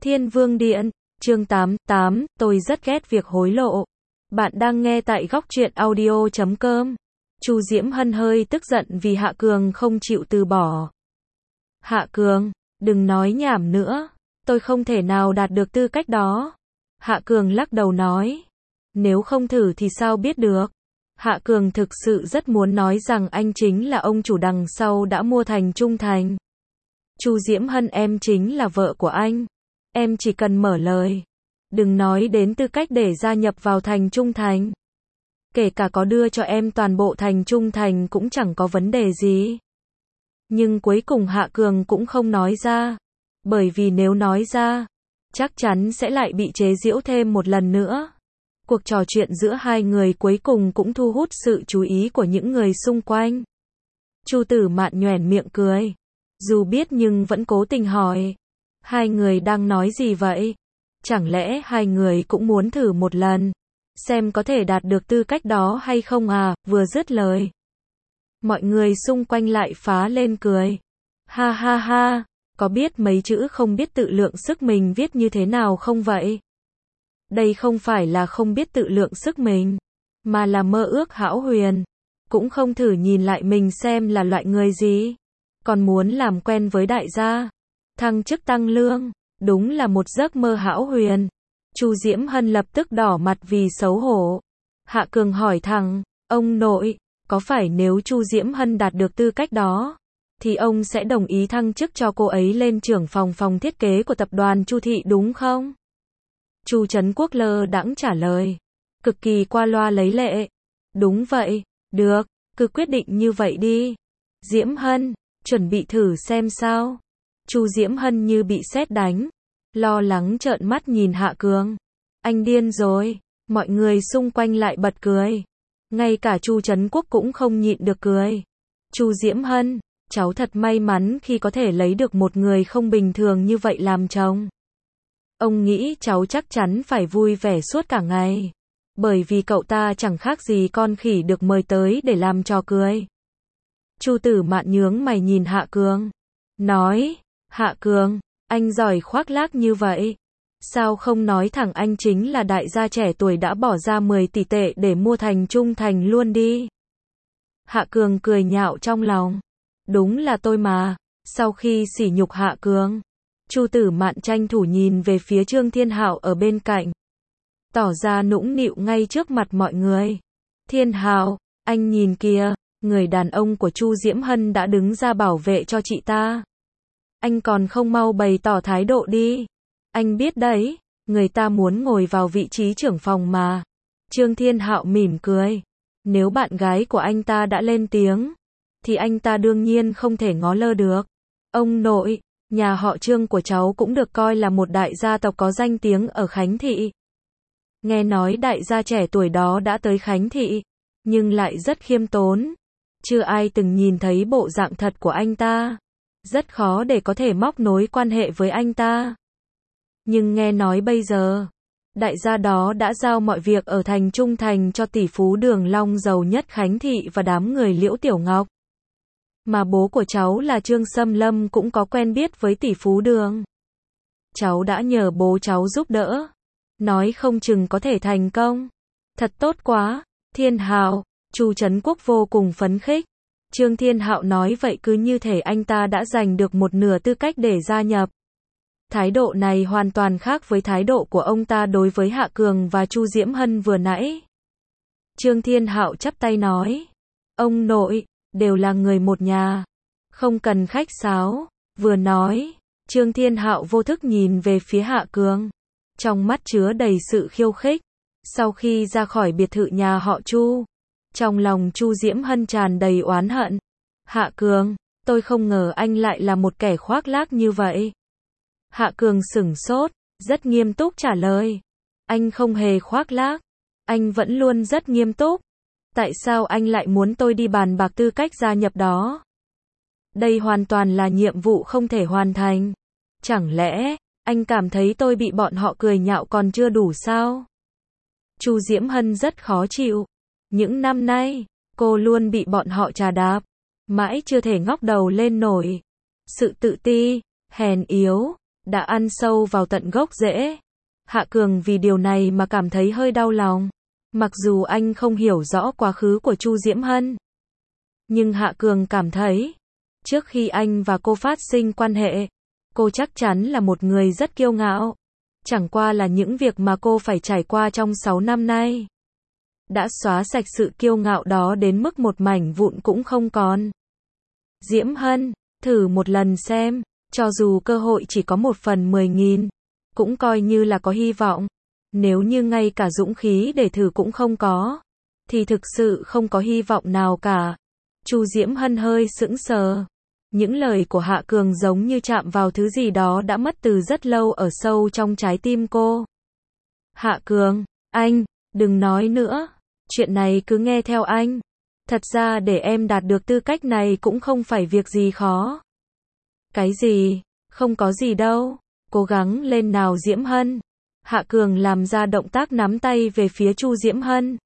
Thiên Vương Điện, chương 88, tôi rất ghét việc hối lộ. Bạn đang nghe tại Góc Truyện Audio.com. Chu Diễm Hân hơi tức giận vì Hạ Cường không chịu từ bỏ. Hạ Cường, đừng nói nhảm nữa, tôi không thể nào đạt được tư cách đó. Hạ Cường lắc đầu nói, nếu không thử thì sao biết được. Hạ Cường thực sự rất muốn nói rằng anh chính là ông chủ đằng sau đã mua Thành Trung Thành. Chu Diễm Hân, em chính là vợ của anh. Em chỉ cần mở lời. Đừng nói đến tư cách để gia nhập vào Thành Trung Thành. Kể cả có đưa cho em toàn bộ Thành Trung Thành cũng chẳng có vấn đề gì. Nhưng cuối cùng Hạ Cường cũng không nói ra. Bởi vì nếu nói ra, chắc chắn sẽ lại bị chế giễu thêm một lần nữa. Cuộc trò chuyện giữa hai người cuối cùng cũng thu hút sự chú ý của những người xung quanh. Chu Tử Mạn nhoẻn miệng cười. Dù biết nhưng vẫn cố tình hỏi. Hai người đang nói gì vậy? Chẳng lẽ hai người cũng muốn thử một lần, xem có thể đạt được tư cách đó hay không à? Vừa dứt lời, mọi người xung quanh lại phá lên cười. Ha ha ha, có biết mấy chữ không biết tự lượng sức mình viết như thế nào không vậy? Đây không phải là không biết tự lượng sức mình, mà là mơ ước hão huyền. Cũng không thử nhìn lại mình xem là loại người gì. Còn muốn làm quen với đại gia, thăng chức tăng lương, đúng là một giấc mơ hão huyền. Chu Diễm Hân lập tức đỏ mặt vì xấu hổ. Hạ Cường hỏi thẳng, ông nội, có phải nếu Chu Diễm Hân đạt được tư cách đó, thì ông sẽ đồng ý thăng chức cho cô ấy lên trưởng phòng thiết kế của tập đoàn Chu Thị đúng không? Chu Trấn Quốc lơ đãng trả lời, cực kỳ qua loa lấy lệ. Đúng vậy, được, cứ quyết định như vậy đi. Diễm Hân, chuẩn bị thử xem sao. Chu Diễm Hân như bị sét đánh, lo lắng trợn mắt nhìn Hạ Cường. Anh điên rồi. Mọi người xung quanh lại bật cười. Ngay cả Chu Trấn Quốc cũng không nhịn được cười. Chu Diễm Hân, cháu thật may mắn khi có thể lấy được một người không bình thường như vậy làm chồng. Ông nghĩ cháu chắc chắn phải vui vẻ suốt cả ngày. Bởi vì cậu ta chẳng khác gì con khỉ được mời tới để làm trò cười. Chu Tử Mạn nhướng mày nhìn Hạ Cường, nói, Hạ Cường, anh giỏi khoác lác như vậy. Sao không nói thẳng anh chính là đại gia trẻ tuổi đã bỏ ra 10 tỷ tệ để mua Thành Trung Thành luôn đi. Hạ Cường cười nhạo trong lòng. Đúng là tôi mà. Sau khi sỉ nhục Hạ Cường, Chu Tử Mạn tranh thủ nhìn về phía Trương Thiên Hạo ở bên cạnh, tỏ ra nũng nịu ngay trước mặt mọi người. Thiên Hạo, anh nhìn kìa, người đàn ông của Chu Diễm Hân đã đứng ra bảo vệ cho chị ta. Anh còn không mau bày tỏ thái độ đi. Anh biết đấy, người ta muốn ngồi vào vị trí trưởng phòng mà. Trương Thiên Hạo mỉm cười. Nếu bạn gái của anh ta đã lên tiếng, thì anh ta đương nhiên không thể ngó lơ được. Ông nội, nhà họ Trương của cháu cũng được coi là một đại gia tộc có danh tiếng ở Khánh Thị. Nghe nói đại gia trẻ tuổi đó đã tới Khánh Thị, nhưng lại rất khiêm tốn. Chưa ai từng nhìn thấy bộ dạng thật của anh ta. Rất khó để có thể móc nối quan hệ với anh ta. Nhưng nghe nói bây giờ, đại gia đó đã giao mọi việc ở Thành Trung Thành cho tỷ phú Đường Long giàu nhất Khánh Thị và đám người Liễu Tiểu Ngọc. Mà bố của cháu là Trương Sâm Lâm cũng có quen biết với tỷ phú Đường. Cháu đã nhờ bố cháu giúp đỡ. Nói không chừng có thể thành công. Thật tốt quá. Thiên Hạo, Chu Trấn Quốc vô cùng phấn khích. Trương Thiên Hạo nói vậy cứ như thể anh ta đã giành được một nửa tư cách để gia nhập. Thái độ này hoàn toàn khác với thái độ của ông ta đối với Hạ Cường và Chu Diễm Hân vừa nãy. Trương Thiên Hạo chắp tay nói, ông nội, đều là người một nhà, không cần khách sáo. Vừa nói, Trương Thiên Hạo vô thức nhìn về phía Hạ Cường, trong mắt chứa đầy sự khiêu khích. Sau khi ra khỏi biệt thự nhà họ Chu, trong lòng Chu Diễm Hân tràn đầy oán hận. Hạ Cường, tôi không ngờ anh lại là một kẻ khoác lác như vậy. Hạ Cường sửng sốt, rất nghiêm túc trả lời. Anh không hề khoác lác. Anh vẫn luôn rất nghiêm túc. Tại sao anh lại muốn tôi đi bàn bạc tư cách gia nhập đó? Đây hoàn toàn là nhiệm vụ không thể hoàn thành. Chẳng lẽ, anh cảm thấy tôi bị bọn họ cười nhạo còn chưa đủ sao? Chu Diễm Hân rất khó chịu. Những năm nay, cô luôn bị bọn họ trà đạp, mãi chưa thể ngóc đầu lên nổi. Sự tự ti, hèn yếu, đã ăn sâu vào tận gốc rễ. Hạ Cường vì điều này mà cảm thấy hơi đau lòng. Mặc dù anh không hiểu rõ quá khứ của Chu Diễm Hân, nhưng Hạ Cường cảm thấy, trước khi anh và cô phát sinh quan hệ, cô chắc chắn là một người rất kiêu ngạo. Chẳng qua là những việc mà cô phải trải qua trong 6 năm nay đã xóa sạch sự kiêu ngạo đó đến mức một mảnh vụn cũng không còn. Diễm Hân, thử một lần xem, cho dù cơ hội chỉ có 1/10.000, cũng coi như là có hy vọng. Nếu như ngay cả dũng khí để thử cũng không có, thì thực sự không có hy vọng nào cả. Chu Diễm Hân hơi sững sờ. Những lời của Hạ Cường giống như chạm vào thứ gì đó đã mất từ rất lâu ở sâu trong trái tim cô. Hạ Cường, anh, đừng nói nữa. Chuyện này cứ nghe theo anh. Thật ra để em đạt được tư cách này cũng không phải việc gì khó. Cái gì? Không có gì đâu. Cố gắng lên nào Diễm Hân. Hạ Cường làm ra động tác nắm tay về phía Chu Diễm Hân,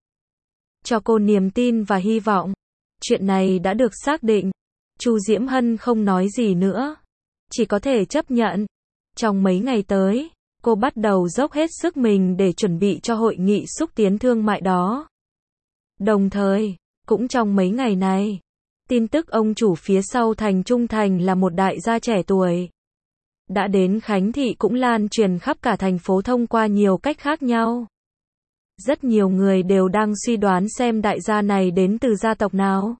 cho cô niềm tin và hy vọng. Chuyện này đã được xác định. Chu Diễm Hân không nói gì nữa, chỉ có thể chấp nhận. Trong mấy ngày tới, cô bắt đầu dốc hết sức mình để chuẩn bị cho hội nghị xúc tiến thương mại đó. Đồng thời, cũng trong mấy ngày này, tin tức ông chủ phía sau Thành Trung Thành là một đại gia trẻ tuổi đã đến Khánh Thị cũng lan truyền khắp cả thành phố thông qua nhiều cách khác nhau. Rất nhiều người đều đang suy đoán xem đại gia này đến từ gia tộc nào.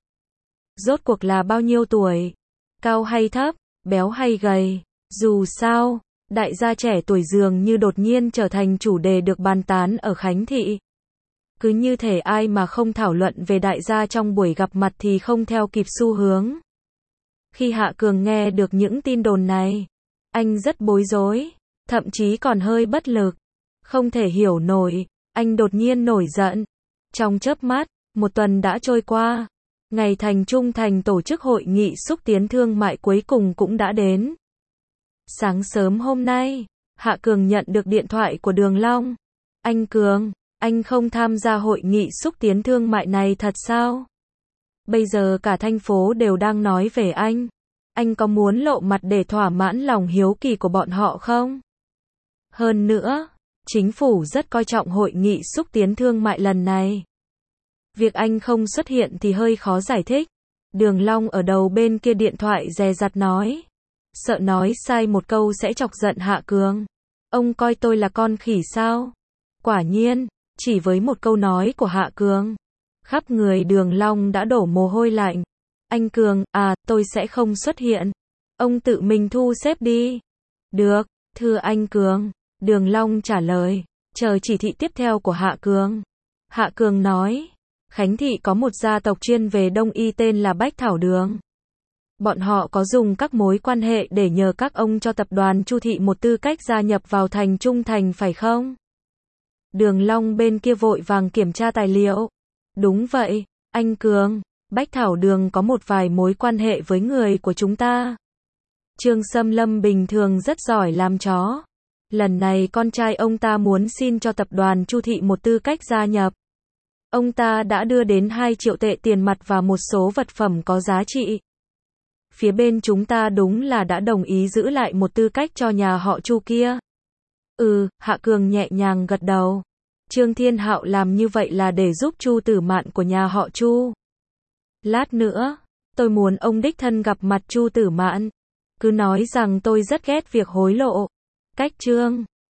Rốt cuộc là bao nhiêu tuổi? Cao hay thấp? Béo hay gầy? Dù sao, đại gia trẻ tuổi dường như đột nhiên trở thành chủ đề được bàn tán ở Khánh Thị. Cứ như thể ai mà không thảo luận về đại gia trong buổi gặp mặt thì không theo kịp xu hướng. Khi Hạ Cường nghe được những tin đồn này, anh rất bối rối, thậm chí còn hơi bất lực. Không thể hiểu nổi, anh đột nhiên nổi giận. Trong chớp mắt, 1 tuần đã trôi qua. Ngày Thành Trung Thành tổ chức hội nghị xúc tiến thương mại cuối cùng cũng đã đến. Sáng sớm hôm nay, Hạ Cường nhận được điện thoại của Đường Long. Anh Cường, anh không tham gia hội nghị xúc tiến thương mại này thật sao? Bây giờ cả thành phố đều đang nói về anh. Anh có muốn lộ mặt để thỏa mãn lòng hiếu kỳ của bọn họ không? Hơn nữa, chính phủ rất coi trọng hội nghị xúc tiến thương mại lần này. Việc anh không xuất hiện thì hơi khó giải thích. Đường Long ở đầu bên kia điện thoại dè dặt nói. Sợ nói sai một câu sẽ chọc giận Hạ Cường. Ông coi tôi là con khỉ sao? Quả nhiên, chỉ với một câu nói của Hạ Cường, khắp người Đường Long đã đổ mồ hôi lạnh. Anh Cường, tôi sẽ không xuất hiện. Ông tự mình thu xếp đi. Được, thưa anh Cường. Đường Long trả lời, chờ chỉ thị tiếp theo của Hạ Cường. Hạ Cường nói, Khánh Thị có một gia tộc chuyên về đông y tên là Bách Thảo Đường. Bọn họ có dùng các mối quan hệ để nhờ các ông cho tập đoàn Chu Thị một tư cách gia nhập vào Thành Trung Thành phải không? Đường Long bên kia vội vàng kiểm tra tài liệu. Đúng vậy, anh Cường. Bách Thảo Đường có một vài mối quan hệ với người của chúng ta. Trương Sâm Lâm bình thường rất giỏi làm chó. Lần này con trai ông ta muốn xin cho tập đoàn Chu Thị một tư cách gia nhập. Ông ta đã đưa đến 2 triệu tệ tiền mặt và một số vật phẩm có giá trị. Phía bên chúng ta đúng là đã đồng ý giữ lại một tư cách cho nhà họ Chu kia. Hạ Cường nhẹ nhàng gật đầu. Trương Thiên Hạo làm như vậy là để giúp Chu Tử Mạn của nhà họ Chu. Lát nữa, tôi muốn ông đích thân gặp mặt Chu Tử Mạn. Cứ nói rằng tôi rất ghét việc hối lộ. Cách Trương